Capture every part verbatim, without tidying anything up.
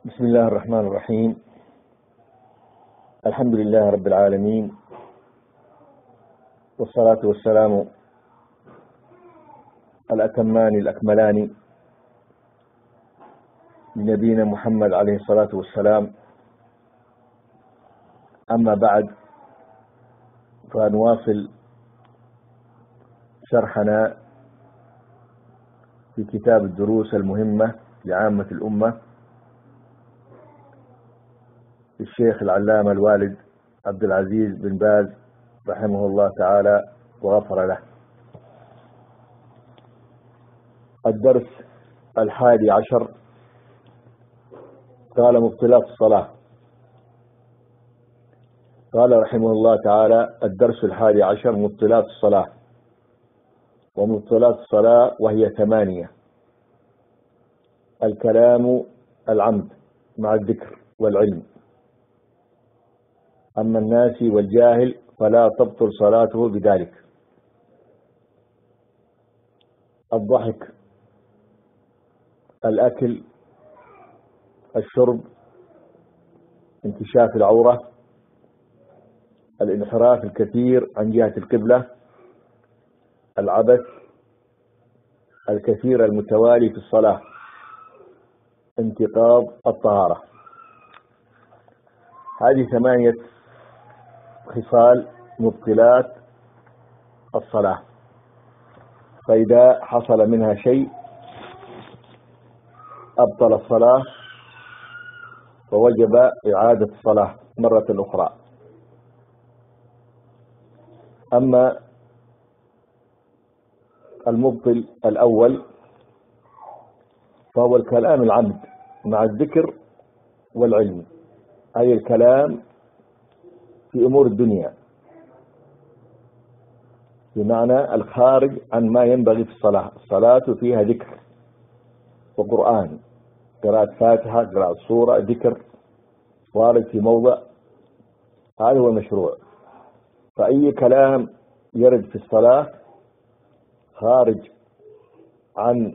بسم الله الرحمن الرحيم. الحمد لله رب العالمين، والصلاة والسلام الأتمان الأكملان لنبينا محمد عليه الصلاة والسلام. أما بعد، فنواصل شرحنا في كتاب الدروس المهمة لعامة الأمة الشيخ العلامة الوالد عبد العزيز بن باز رحمه الله تعالى وغفر له. الدرس الحادي عشر قال مبطلات الصلاة. قال رحمه الله تعالى: الدرس الحادي عشر مبطلات الصلاة. ومبطلات الصلاة وهي ثمانية: الكلام العمد مع الذكر والعلم. أما الناسي والجاهل فلا تبطل صلاته بذلك. الضحك، الأكل، الشرب، انكشاف العورة، الانحراف الكثير عن جهة القبلة، العبث، الكثير المتوالي في الصلاة، انتقاض الطهارة. هذه ثمانية خصال مبطلات الصلاة، فإذا حصل منها شيء أبطل الصلاة ووجب إعادة الصلاة مرة أخرى. أما المبطل الأول فهو الكلام العمد مع الذكر والعلم، أي الكلام في أمور الدنيا، بمعنى الخارج عن ما ينبغي في الصلاة. الصلاة فيها ذكر وقرآن، قراءة فاتحة، قراءة سورة، ذكر وارد في موضع، هذا هو المشروع. فأي كلام يرد في الصلاة خارج عن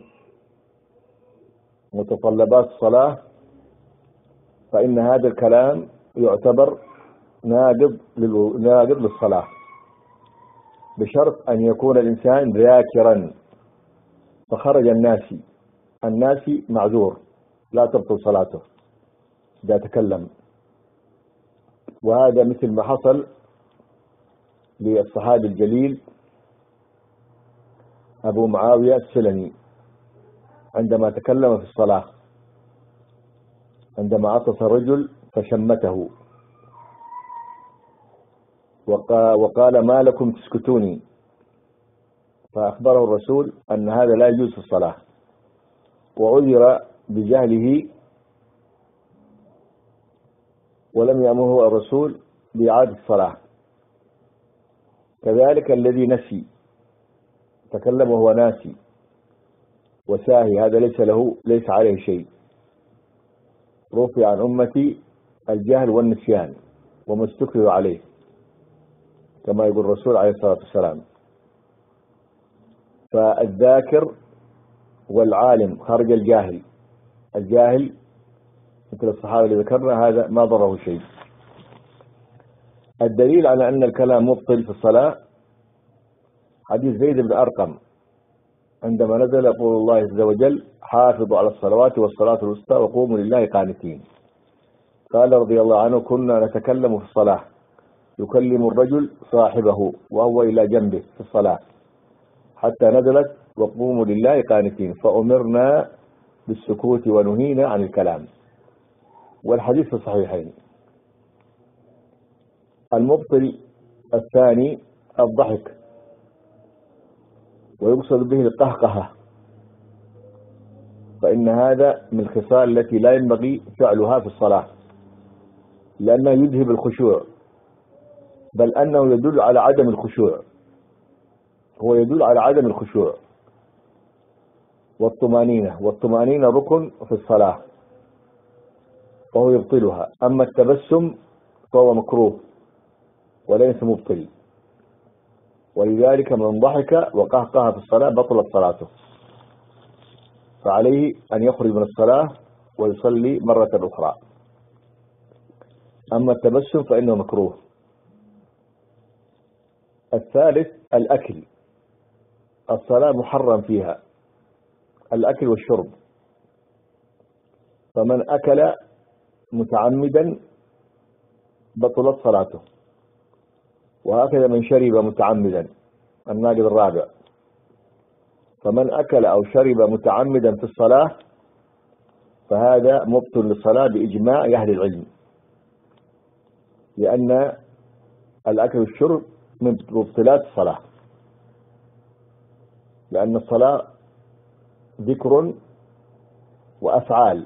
متطلبات الصلاة فإن هذا الكلام يعتبر ناقض ناقض للصلاة، بشرط أن يكون الإنسان ذاكرا. فخرج الناسي، الناسي معذور لا تبطل صلاته إذا تكلم، وهذا مثل ما حصل للصحابي الجليل أبو معاوية السلمي عندما تكلم في الصلاة، عندما عطس الرجل فشمته وقال: ما لكم تسكتوني؟ فأخبره الرسول أن هذا لا يجوز في الصلاة، وعذر بجهله ولم يأمره الرسول بإعادة الصلاة. كذلك الذي نسي، تكلم وهو ناسي وساهي، هذا ليس له ليس عليه شيء. رفع عن أمتي الجهل والنسيان وما استكروا عليه، كما يقول الرسول عليه الصلاة والسلام. فالذاكر والعالم خرج الجاهل، الجاهل مثل الصحابة اللي ذكرنا هذا ما ضره شيء. الدليل على أن الكلام مبطل في الصلاة حديث زيد بن أرقم عندما نزل يقول الله عز وجل: حافظوا على الصلوات والصلاة الوسطى وقوموا لله قانتين. قال رضي الله عنه: كنا نتكلم في الصلاة، يكلم الرجل صاحبه وهو إلى جنبه في الصلاة، حتى نزلت: وقوموا لله قانتين، فأمرنا بالسكوت ونهينا عن الكلام. والحديث في الصحيحين. المبطل الثاني الضحك، ويقصد به القهقهة، فإن هذا من الخصال التي لا ينبغي فعلها في الصلاة، لأنه يذهب الخشوع، بل أنه يدل على عدم الخشوع، هو يدل على عدم الخشوع والطمأنينة، والطمأنينة ركن في الصلاة فهو يبطلها. أما التبسم فهو مكروه وليس مبطل، ولذلك من ضحك وقهقه في الصلاة بطلت صلاته، فعليه أن يخرج من الصلاة ويصلي مرة أخرى. أما التبسم فإنه مكروه. الثالث الأكل، الصلاة محرم فيها الأكل والشرب، فمن أكل متعمدا بطلت صلاته، وهكذا من شرب متعمدا. الناقض الرابع، فمن أكل أو شرب متعمدا في الصلاة فهذا مبطل للصلاة بإجماع أهل العلم، لأن الأكل والشرب من مبطلات الصلاة، لأن الصلاة ذكر وأفعال،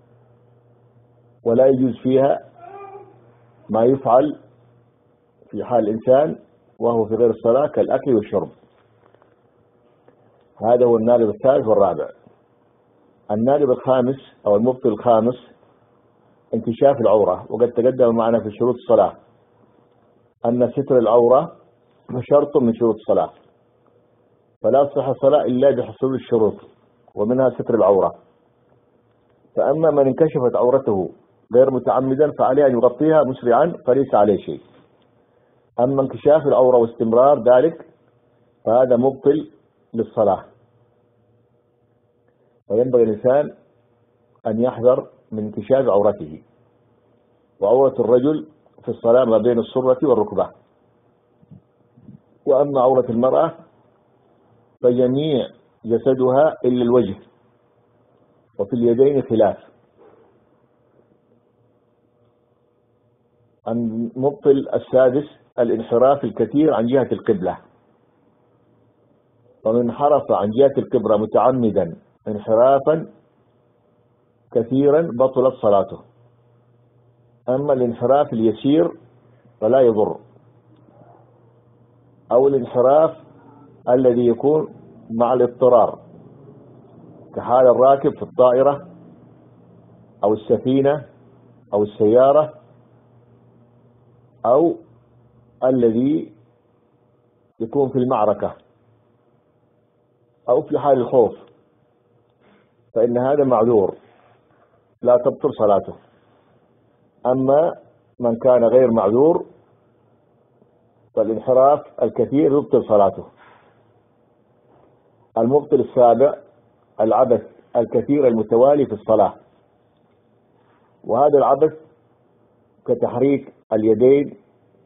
ولا يجوز فيها ما يفعل في حال الإنسان وهو في غير الصلاة كالأكل والشرب. هذا هو الناقض الثالث والرابع. الناقض الخامس أو المبطل الخامس انكشاف العورة، وقد تقدم معنا في شروط الصلاة أن ستر العورة شرط من شروط الصلاة، فلا تصح الصلاة إلا بحصول الشروط، ومنها ستر العورة. فأما من انكشفت عورته غير متعمدا فعليه أن يغطيها مسرعا فليس عليه شيء. أما انكشاف العورة واستمرار ذلك فهذا مبطل للصلاة، فينبغي الإنسان أن يحذر من انكشاف عورته. وعورة الرجل في الصلاة ما بين السرة والركبة، وأما عورة المرأة فجميع جسدها إلا الوجه، وفي اليدين خلاف. المبطل السادس الانحراف الكثير عن جهة القبلة، ومن انحرف عن جهة القبلة متعمدا انحرافا كثيرا بطلت صلاته. أما الانحراف اليسير فلا يضر، أو الانحراف الذي يكون مع الاضطرار كحال الراكب في الطائرة أو السفينة أو السيارة، أو الذي يكون في المعركة أو في حال الخوف، فإن هذا معذور لا تبطل صلاته. أما من كان غير معذور فالانحراف الكثير يبطل صلاته. المبطل السابع العبث الكثير المتوالي في الصلاة، وهذا العبث كتحريك اليدين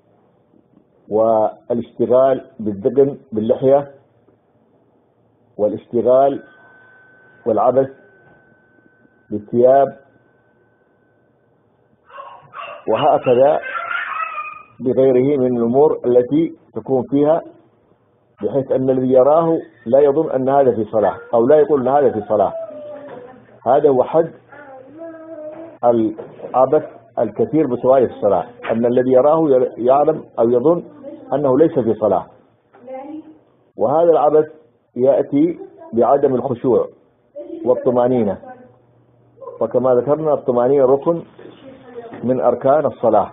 والاشتغال بالدقن باللحية والاشتغال والعبث بالثياب، وهكذا بغيره من الأمور التي تكون فيها، بحيث أن الذي يراه لا يظن أن هذا في صلاة أو لا يقول أن هذا في صلاة. هذا هو حد العبث الكثير بتوالي في الصلاة، أن الذي يراه يعلم أو يظن أنه ليس في صلاة. وهذا العبث يأتي بعدم الخشوع والطمأنينة، وكما ذكرنا الطمأنينة ركن من أركان الصلاة.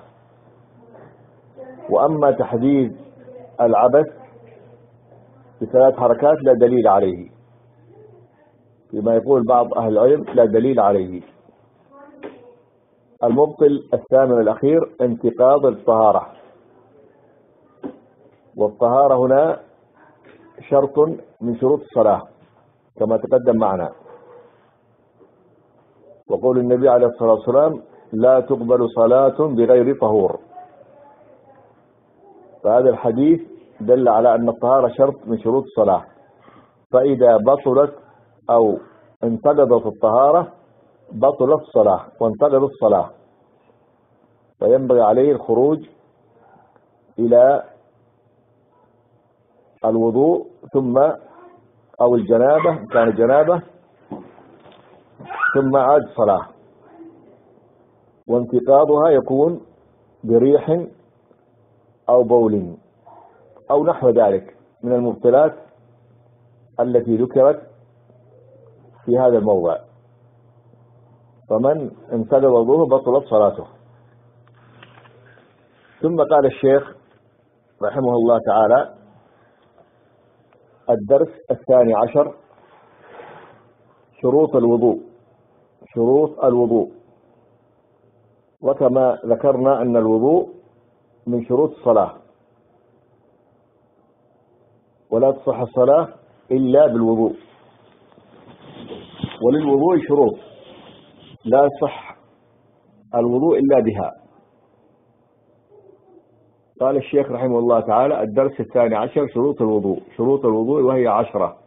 وأما تحديد العبث بثلاث حركات لا دليل عليه، فيما يقول بعض أهل العلم لا دليل عليه. المبطل الثامن الأخير انتقاض الطهارة، والطهارة هنا شرط من شروط الصلاة كما تقدم معنا، وقول النبي عليه الصلاة والسلام لا تقبل صلاة بغير طهور. فهذا الحديث دل على أن الطهارة شرط من شروط الصلاة، فإذا بطلت أو انتقضت الطهارة بطلت الصلاة وانتقضت الصلاة، فينبغي عليه الخروج إلى الوضوء ثم أو الجنابة كان جنابة ثم عاد الصلاة. وانتقاضها يكون بريح أو بول أو نحو ذلك من المبطلات التي ذكرت في هذا الموضع، فمن انتقض وضوءه بطلت صلاته. ثم قال الشيخ رحمه الله تعالى: الدرس الثاني عشر: شروط الوضوء. شروط الوضوء. وكما ذكرنا أن الوضوء من شروط الصلاة، ولا تصح الصلاة إلا بالوضوء، وللوضوء شروط لا يصح الوضوء إلا بها. قال الشيخ رحمه الله تعالى: الدرس الثاني عشر: شروط الوضوء. شروط الوضوء وهي عشرة: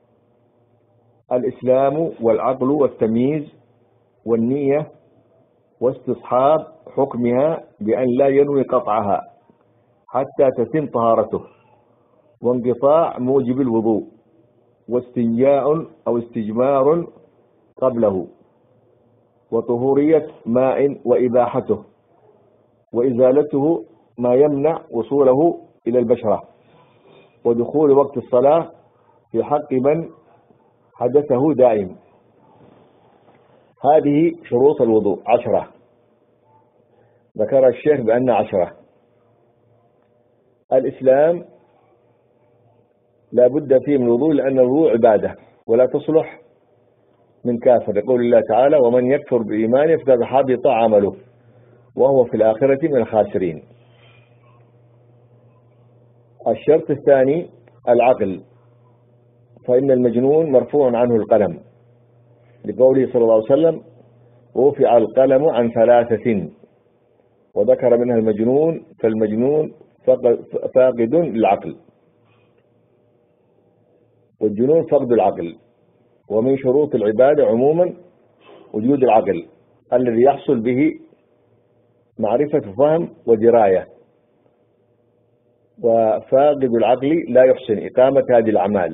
الإسلام والعقل والتمييز والنية واستصحاب حكمها بأن لا ينوي قطعها حتى تتم طهارته، وانقطاع موجب الوضوء، واستنجاء أو استجمار قبله، وطهورية ماء وإباحته، وإزالته ما يمنع وصوله إلى البشرة، ودخول وقت الصلاة في حق من حدثه دائم. هذه شروط الوضوء عشرة، ذكر الشيخ بأن عشرة. الإسلام لا بد فيه من الوضوء، لأن الوضوء عبادة ولا تصلح من كافر، يقول الله تعالى: ومن يكفر بإيمانه فقد حبط عمله وهو في الآخرة من الخاسرين. الشرط الثاني العقل، فإن المجنون مرفوع عنه القلم، لقوله صلى الله عليه وسلم: رفع القلم عن ثلاثة، وذكر منها المجنون، فالمجنون فاقد للعقل، والجنون فقد العقل. ومن شروط العبادة عموما وجود العقل الذي يحصل به معرفة فهم ودراية، وفاقد العقل لا يحسن إقامة هذه الأعمال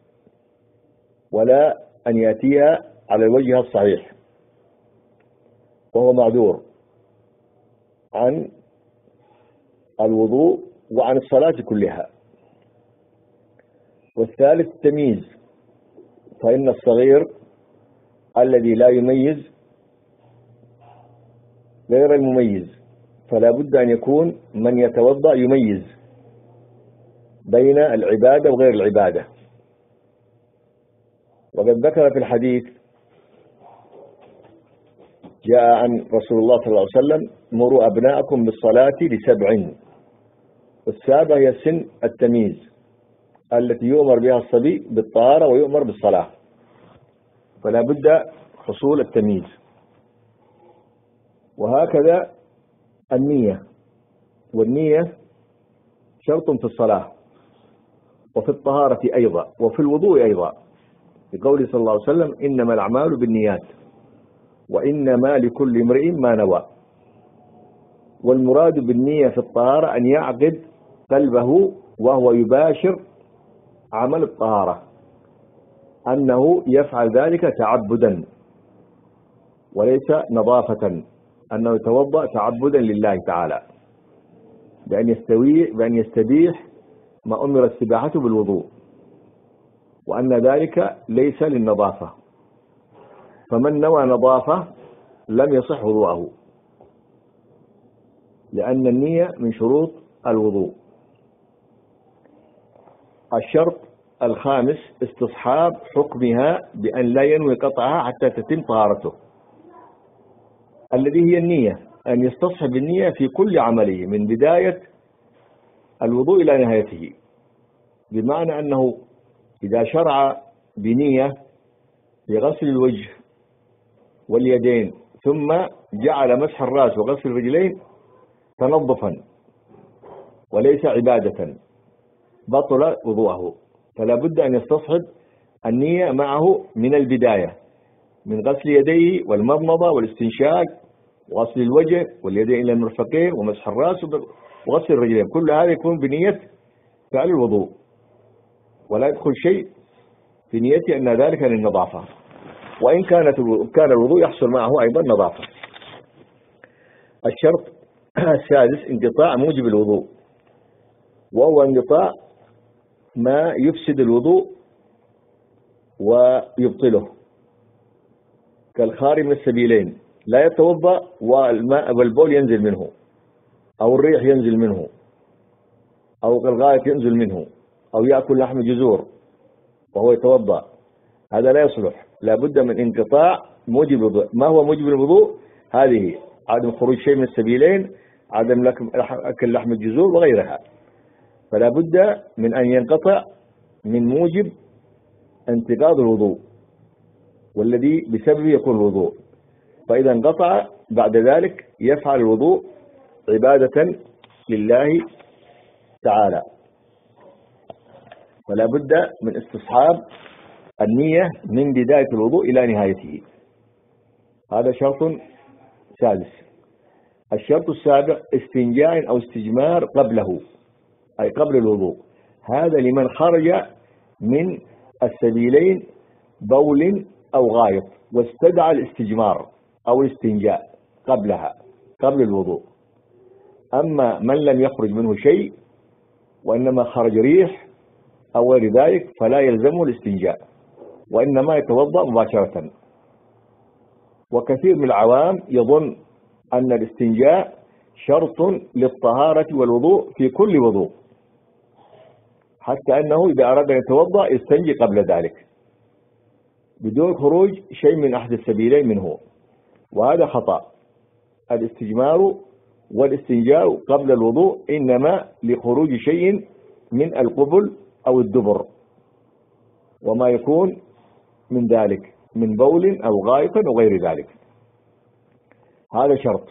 ولا أن يأتيها على الوجه الصحيح، وهو معذور عن الوضوء وعن الصلاة كلها. والثالث التمييز، فإن الصغير الذي لا يميز غير المميز، فلا بد أن يكون من يتوضأ يميز بين العبادة وغير العبادة. وقد ذكر في الحديث جاء عن رسول الله صلى الله عليه وسلم: مروا أبناءكم بالصلاة لسبع. والسابع هي سن التمييز التي يؤمر بها الصبي بالطهارة ويؤمر بالصلاة، فلا بد حصول التمييز. وهكذا النية، والنية شرط في الصلاة وفي الطهارة أيضا وفي الوضوء أيضا، بقوله صلى الله عليه وسلم: إنما الأعمال بالنيات وإنما لكل امرئ ما نوى. والمراد بالنية في الطهارة أن يعقد قلبه وهو يباشر عمل الطهارة، أنه يفعل ذلك تعبدا وليس نظافة، أنه يتوضأ تعبدا لله تعالى بأن يستوي بأن يستبيح ما أمر استباحته بالوضوء، وأن ذلك ليس للنظافة. فمن نوى نظافة لم يصح وضوءه، لأن النية من شروط الوضوء. الشرط الخامس استصحاب حكمها بأن لا ينوي قطعها حتى تتم طهارته، الذي هي النية، أن يستصحب النية في كل عمله من بداية الوضوء إلى نهايته، بمعنى أنه إذا شرع بنية لغسل الوجه واليدين ثم جعل مسح الرأس وغسل الرجلين تنظفا وليس عبادة، بطل وضوءه. فلا بد أن يستصحب النية معه من البداية، من غسل يديه والمضمضة والاستنشاق وغسل الوجه واليدين إلى المرفقين ومسح الرأس وغسل الرجلين، كل هذا يكون بنية فعل الوضوء، ولا يدخل شيء في نيته أن ذلك للنظافة، وإن كانت كان الوضوء يحصل معه أيضا نظافة. الشرط السادس انقطاع موجب الوضوء، وهو انقطاع ما يفسد الوضوء ويبطله، كالخارج من السبيلين، لا يتوضأ والماء والبول ينزل منه، أو الريح ينزل منه، أو الغائط ينزل منه، أو يأكل لحم جزور وهو يتوضأ، هذا لا يصلح. لا بد من انقطاع موجب الوضوء. ما هو موجب الوضوء؟ هذه عدم خروج شيء من السبيلين، عدم أكل لحم الجزور وغيرها. فلا بد من أن ينقطع من موجب انتقاض الوضوء، والذي بسببه يكون الوضوء. فإذا انقطع بعد ذلك يفعل الوضوء عبادة لله تعالى. فلا بد من استصحاب النية من بداية الوضوء إلى نهايته. هذا شرط سادس. الشرط السابع استنجاء أو استجمار قبله، أي قبل الوضوء. هذا لمن خرج من السبيلين بول أو غائط واستدعى الاستجمار أو الاستنجاء قبلها، قبل الوضوء. أما من لم يخرج منه شيء وإنما خرج ريح أو غير ذلك فلا يلزمه الاستنجاء، وإنما يتوضأ مباشرة. وكثير من العوام يظن أن الاستنجاء شرط للطهارة والوضوء في كل وضوء، حتى أنه إذا أراد أن يتوضأ يستنجي قبل ذلك بدون خروج شيء من أحد السبيلين منه، وهذا خطأ. الاستجمار والاستنجاء قبل الوضوء إنما لخروج شيء من القبل أو الدبر وما يكون من ذلك من بول أو غائط أو غير ذلك. هذا شرط.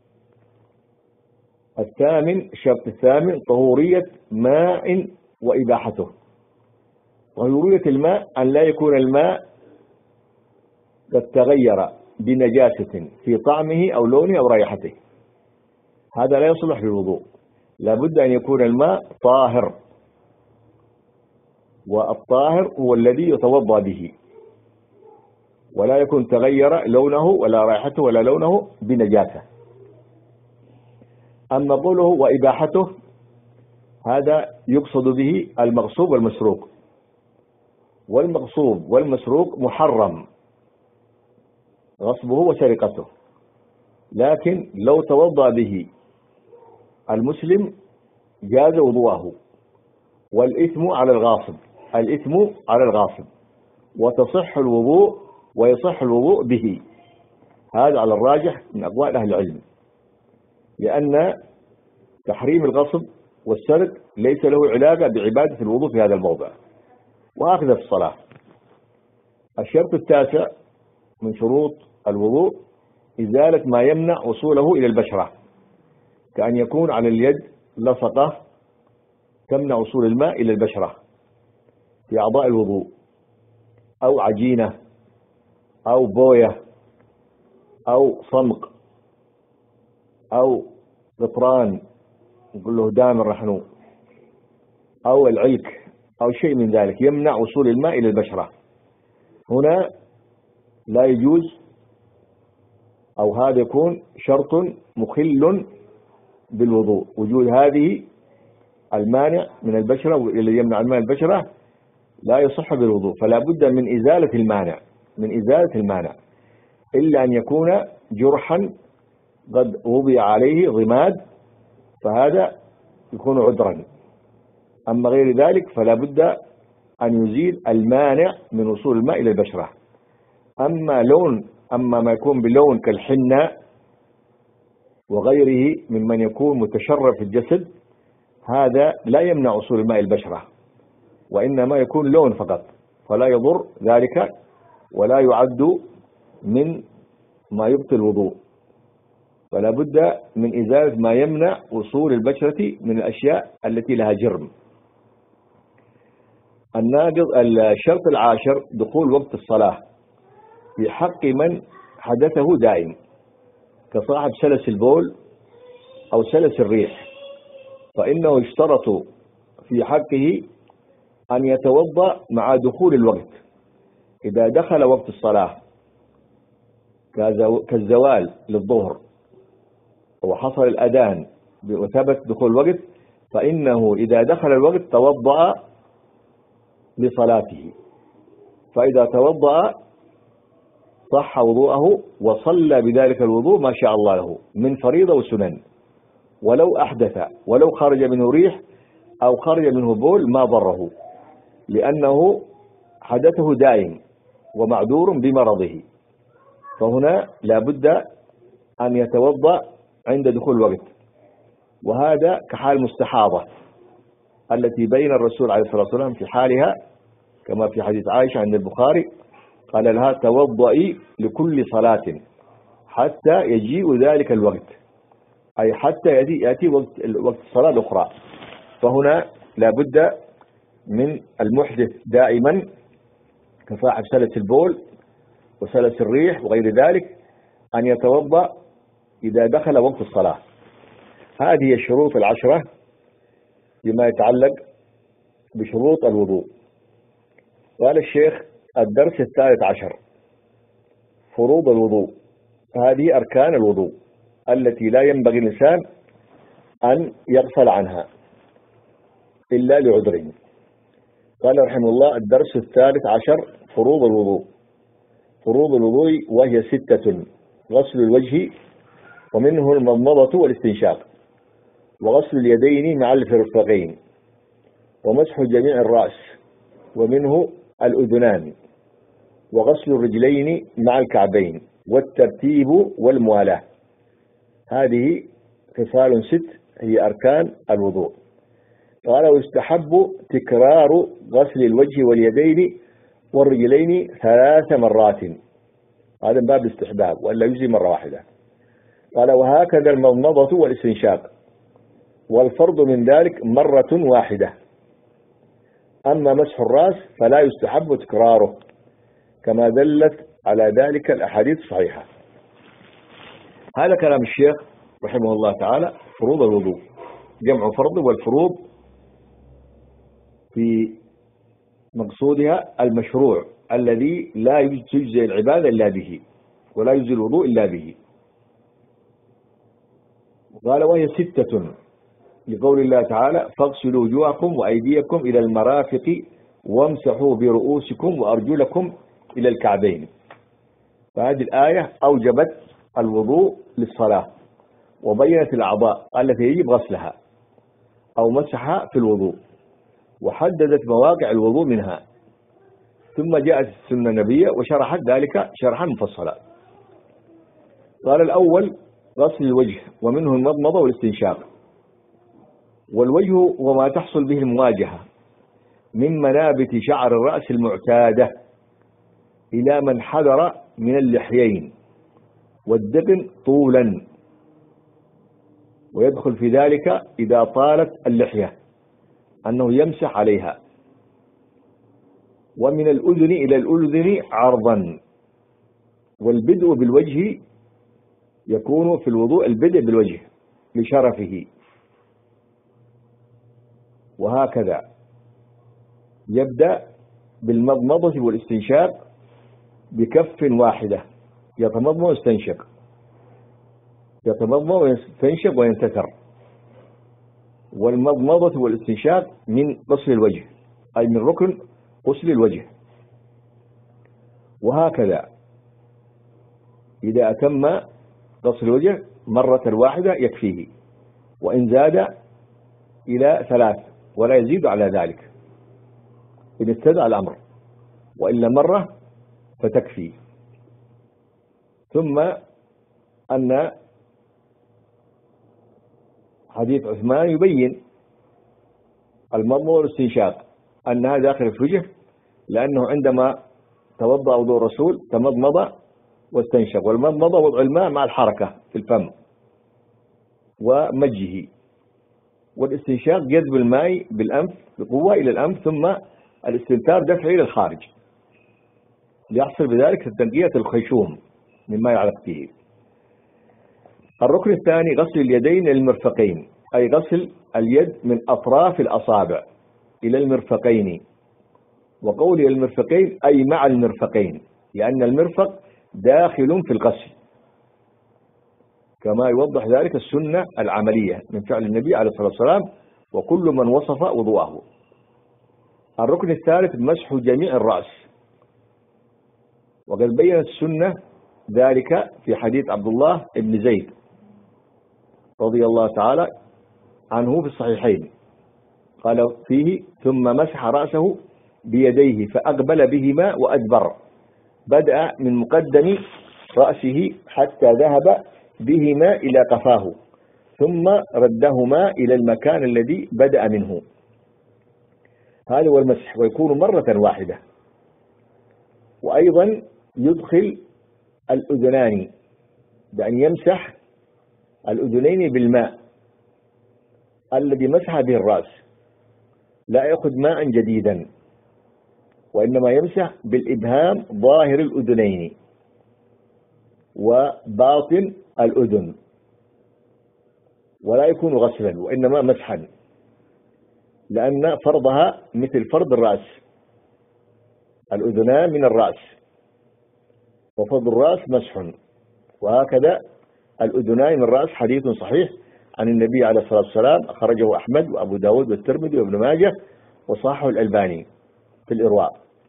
الثامن، الشرط الثامن طهورية ماء وإباحته. طهورية الماء أن لا يكون الماء قد تغير بنجاسة في طعمه أو لونه أو رائحته، هذا لا يصلح للوضوء. لا بد أن يكون الماء طاهر، والطاهر هو الذي يتوضأ به، ولا يكون تغير لونه ولا رائحته ولا لونه بنجاسة. أما قوله وإباحته هذا يقصد به المغصوب والمسروق، والمغصوب والمسروق محرم غصبه وسرقته، لكن لو توضأ به المسلم جاز وضوءه، والإثم على الغاصب، الإثم على الغاصب، وتصح الوضوء ويصح الوضوء به. هذا على الراجح من أقوال أهل العلم، لأن تحريم الغصب والسرق ليس له علاقة بعبادة الوضوء في هذا الموضع، وهكذا في الصلاة. الشرط التاسع من شروط الوضوء إزالة ما يمنع وصوله إلى البشرة، كأن يكون على اليد لصقة تمنع وصول الماء إلى البشرة في أعضاء الوضوء، أو عجينة أو بوية أو صمغ أو قطران نقول له دام الرحنو أو العلك أو شيء من ذلك يمنع وصول الماء إلى البشرة. هنا لا يجوز، أو هذا يكون شرط مخل بالوضوء، وجود هذه المانع من البشرة الذي يمنع الماء البشرة لا يصح بالوضوء. فلا بد من إزالة المانع، من إزالة المانع، إلا أن يكون جرحا قد وضع عليه ضماد، فهذا يكون عذرا. أما غير ذلك فلا بد أن يزيل المانع من وصول الماء إلى البشرة. أما لون أما ما يكون بلون كالحنة وغيره ممن يكون متشرب في الجسد، هذا لا يمنع وصول الماء البشرة، وإنما يكون لون فقط، فلا يضر ذلك ولا يعد من ما يبطل الوضوء. فلا بد من إزالة ما يمنع وصول البشرة من الأشياء التي لها جرم. الناقض الشرط العاشر دخول وقت الصلاة في حق من حدثه دائم، كصاحب سلس البول أو سلس الريح، فإنه يشترط في حقه أن يتوضأ مع دخول الوقت. إذا دخل وقت الصلاة كالزوال للظهر وحصل الأذان وثبت دخول الوقت، فإنه إذا دخل الوقت توضأ لصلاته، فإذا توضأ صح وضوءه وصلى بذلك الوضوء ما شاء الله له من فريضة وسنن، ولو أحدث ولو خرج منه ريح أو خرج منه بول ما ضره، لأنه حدثه دائم ومعذور بمرضه، فهنا لا بد أن يتوضأ عند دخول الوقت. وهذا كحال مستحاضة التي بين الرسول عليه الصلاة والسلام في حالها كما في حديث عائشة عند البخاري، قال لها توضئي لكل صلاة حتى يجيء ذلك الوقت، أي حتى يأتي, يأتي وقت, وقت الصلاة الأخرى. فهنا لا بد من المحدث دائما كصاحب سلس البول وسلس الريح وغير ذلك أن يتوضأ إذا دخل وقت الصلاة. هذه الشروط العشرة بما يتعلق بشروط الوضوء. قال الشيخ الدرس الثالث عشر فروض الوضوء. هذه أركان الوضوء التي لا ينبغي الإنسان أن يغفل عنها إلا لعذر. قال رحمه الله الدرس الثالث عشر فروض الوضوء. فروض الوضوء وهي ستة: غسل الوجه ومنه المضمضة والاستنشاق، وغسل اليدين مع الفرفقين، ومسح جميع الرأس ومنه الأذنان، وغسل الرجلين مع الكعبين، والترتيب والموالاة. هذه خصال ست هي أركان الوضوء. قال ويستحب تكرار غسل الوجه واليدين والرجلين ثلاث مرات، هذا باب الاستحباب ولا يجزي مرة واحدة. قال وهكذا المضمضة والاستنشاق، والفرض من ذلك مرة واحدة. أما مسح الرأس فلا يستحب تكراره كما دلت على ذلك الأحاديث الصحيحة. هذا كلام الشيخ رحمه الله تعالى. فروض الوضوء جمع فرض، والفروض في مقصودها المشروع الذي لا تجزي العبادة إلا به ولا يجزي الوضوء إلا به. قال وهي ستة لقول الله تعالى فاغسلوا وجوهكم وأيديكم إلى المرافق وامسحوا برؤوسكم وأرجلكم إلى الكعبين. فهذه الآية أوجبت الوضوء للصلاة وبينت الأعضاء التي يجب غسلها أو مسحها في الوضوء، وحددت مواقع الوضوء منها، ثم جاءت السنة النبوية وشرحت ذلك شرحا مفصلا. قال الأول غسل الوجه ومنه المضمضة والاستنشاق. والوجه هو ما تحصل به المواجهة من منابت شعر الرأس المعتادة إلى من حذر من اللحيين والدقن طولا، ويدخل في ذلك إذا طالت اللحية أنه يمسح عليها، ومن الأذن إلى الأذن عرضا. والبدء بالوجه يكون في الوضوء البدء بالوجه لشرفه، وهكذا يبدأ بالمضمضة والاستنشاق بكف واحدة، يتمضمض ويستنشق، يتمضمض ويستنشق وينتثر. والمضمضة والاستنشاق من غسل الوجه، أي من ركن غسل الوجه. وهكذا إذا أتم غسل الوجه مرة واحدة يكفيه، وإن زاد إلى ثلاث ولا يزيد على ذلك إن استدعى الأمر، وإلا مرة فتكفي. ثم أن حديث عثمان يبين المضمضة والاستنشاق أنها داخل في الوجه، لأنه عندما توضأ وضوء الرسول تمضمض واستنشق. والمضمضة وضع الماء مع الحركة في الفم ومجه، والاستنشاق جذب الماء بالأنف بقوة إلى الأنف، ثم الاستنثار دفعه إلى الخارج ليحصل بذلك تنقية الخيشوم مما يعلق فيه. الركن الثاني غسل اليدين إلى المرفقين، أي غسل اليد من أطراف الأصابع إلى المرفقين. وقول المرفقين أي مع المرفقين، لأن المرفق داخل في الغسل كما يوضح ذلك السنة العملية من فعل النبي عليه الصلاة والسلام وكل من وصف وضوءه. الركن الثالث مسح جميع الرأس، وقد بينت السنة ذلك في حديث عبد الله بن زيد رضي الله تعالى عنه في الصحيحين، قال فيه ثم مسح رأسه بيديه فأقبل بهما وأدبر، بدأ من مقدم رأسه حتى ذهب بهما إلى قفاه، ثم ردهما إلى المكان الذي بدأ منه. هذا هو المسح، ويكون مرة واحدة. وأيضا يدخل الأذنان بأن يمسح الأذنين بالماء الذي مسح به الرأس، لا يأخذ ماء جديدا، وإنما يمسح بالإبهام ظاهر الأذنين وباطن الأذن، ولا يكون غسلا وإنما مسحا، لأن فرضها مثل فرض الرأس، الأذنان من الرأس، وفرض الرأس مسح، وهكذا الأذنان من الرأس. حديث صحيح عن النبي عليه الصلاة والسلام، أخرجه أحمد وأبو داود والترمذي وابن ماجه وصححه الألباني في الإرواء.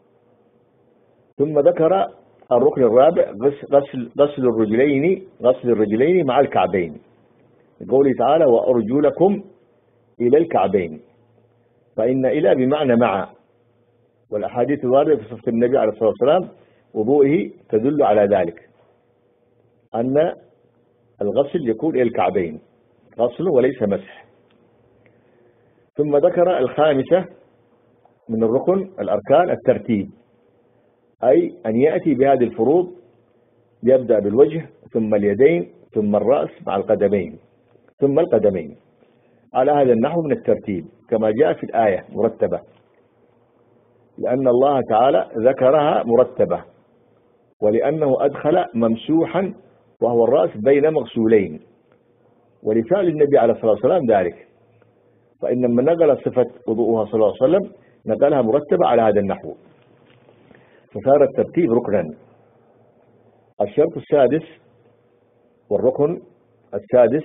ثم ذكر الركن الرابع غسل غسل الرجلين غسل الرجلين مع الكعبين، قوله تعالى وأرجلكم إلى الكعبين، فإن إلى بمعنى مع، والأحاديث الواردة في صفة النبي عليه الصلاة والسلام وضوئه تدل على ذلك، أن الغسل يكون إلى الكعبين، غسل وليس مسح. ثم ذكر الخامسة من الركن الأركان الترتيب، أي أن يأتي بهذه الفروض، يبدأ بالوجه ثم اليدين ثم الرأس مع القدمين ثم القدمين، على هذا النحو من الترتيب كما جاء في الآية مرتبة، لأن الله تعالى ذكرها مرتبة، ولأنه أدخل ممسوحا وهو الرأس بين مغسولين، ولفعل النبي عليه الصلاة والسلام ذلك، فإن من نقل صفة وضوءها صلى الله عليه وسلم نقلها مرتبة على هذا النحو، فصار الترتيب ركنا. الشرط السادس والركن السادس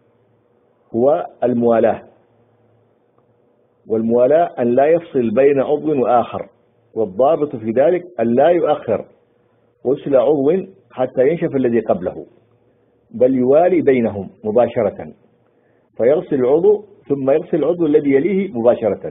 هو الموالاة، والموالاة أن لا يفصل بين عضو وآخر، والضابط في ذلك أن لا يؤخر غسل عضو حتى ينشف الذي قبله، بل يوالي بينهم مباشرة، فيغسل العضو ثم يغسل العضو الذي يليه مباشرة،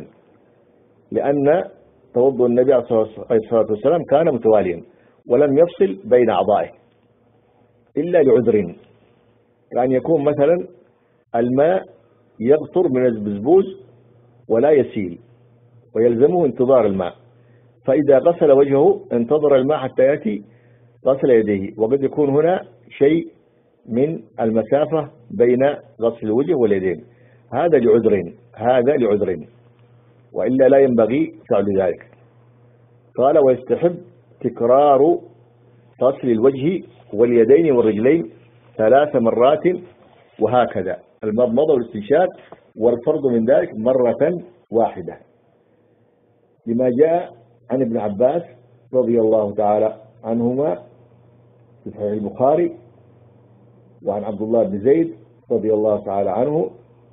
لأن توضؤ النبي عليه الصلاة والسلام كان متواليا ولم يفصل بين أعضائه إلا لعذر، يعني يكون مثلا الماء يقطر من البزبوز ولا يسيل ويلزمه انتظار الماء، فإذا غسل وجهه انتظر الماء حتى يأتي غسل يديه، وقد يكون هنا شيء من المسافة بين غسل الوجه واليدين، هذا لعذر هذا لعذر وإلا لا ينبغي فعل ذلك. قال ويستحب تكرار غسل الوجه واليدين والرجلين ثلاث مرات، وهكذا المضمضة والاستنشاق، والفرض من ذلك مرة واحدة، لما جاء عن ابن عباس رضي الله تعالى عنهما في صحيح البخاري، وعن عبد الله بن زيد رضي الله تعالى عنه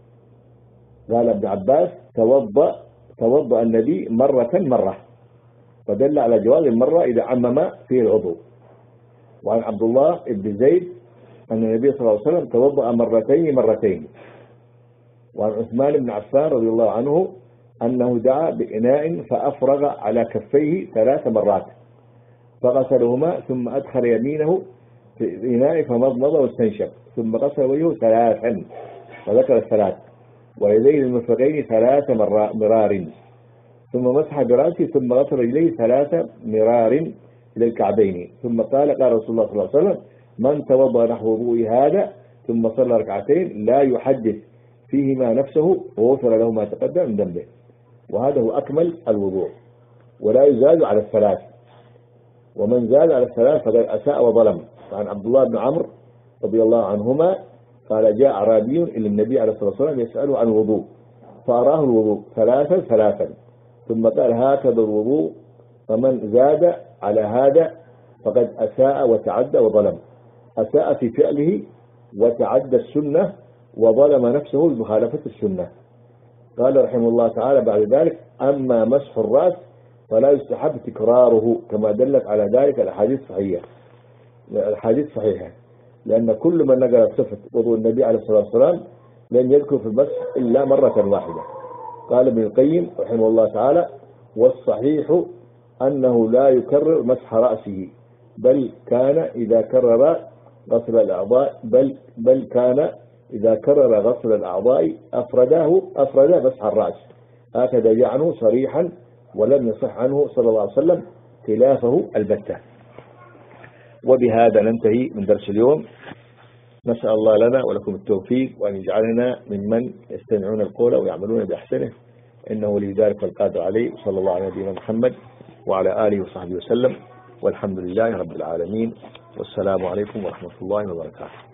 قال ابن عباس توضأ توضأ النبي مرة مرة، فدل على جواز المرة إذا عمم فيه العضو. وعن عبد الله بن زيد أن النبي صلى الله عليه وسلم توضأ مرتين مرتين. وعن عثمان بن عفان رضي الله عنه أنه دعا بإناء فأفرغ على كفيه ثلاث مرات فغسلهما، ثم أدخل يمينه في الإناء فمضمض واستنشق، ثم غسل وجهه ثلاثا وذكر الثلاث، ويديه المرفقين ثلاث مرار، ثم مسح برأسه، ثم غسل رجليه ثلاث مرار إلى الكعبين، ثم قال قال رسول الله صلى الله عليه وسلم من توضأ نحو وضوء هذا ثم صلى ركعتين لا يحدث فيهما نفسه وغفر له ما تقدم من ذنبه. وهذا هو أكمل الوضوء، ولا يزاد على الثلاث، ومن زاد على الثلاث فقد أساء وظلم. عن عبد الله بن عمرو رضي الله عنهما قال جاء أعرابي إلى النبي عليه الصلاة والسلام يسأله عن الوضوء، فأراه الوضوء ثلاثا ثلاثا، ثم قال هكذا الوضوء، فمن زاد على هذا فقد أساء وتعدى وظلم، أساء في فعله وتعدى السنة وظلم نفسه بمخالفة السنة. قال رحمه الله تعالى بعد ذلك أما مسح الرأس فلا يستحب تكراره، كما دلت على ذلك الأحاديث الصحيحة الأحاديث صحيحة، لأن كل من نقل صفة وضوء النبي عليه الصلاة والسلام لن يذكر في المسح إلا مرة واحدة. قال ابن القيم رحمه الله تعالى والصحيح أنه لا يكرر مسح رأسه بل كان إذا كرر غسل الأعضاء بل بل كان إذا كرر غسل الأعضاء أفرداه أفرد مسح الرأس. هكذا جاء صريحا ولم يصح عنه صلى الله عليه وسلم خلافه البتة. وبهذا ننتهي من درس اليوم. نسأل الله لنا ولكم التوفيق وأن يجعلنا ممن يستمعون القول ويعملون بأحسنه، إنه ولي ذلك والقادر عليه. صلى الله على نبينا محمد وعلى آله وصحبه وسلم، والحمد لله رب العالمين، والسلام عليكم ورحمة الله وبركاته.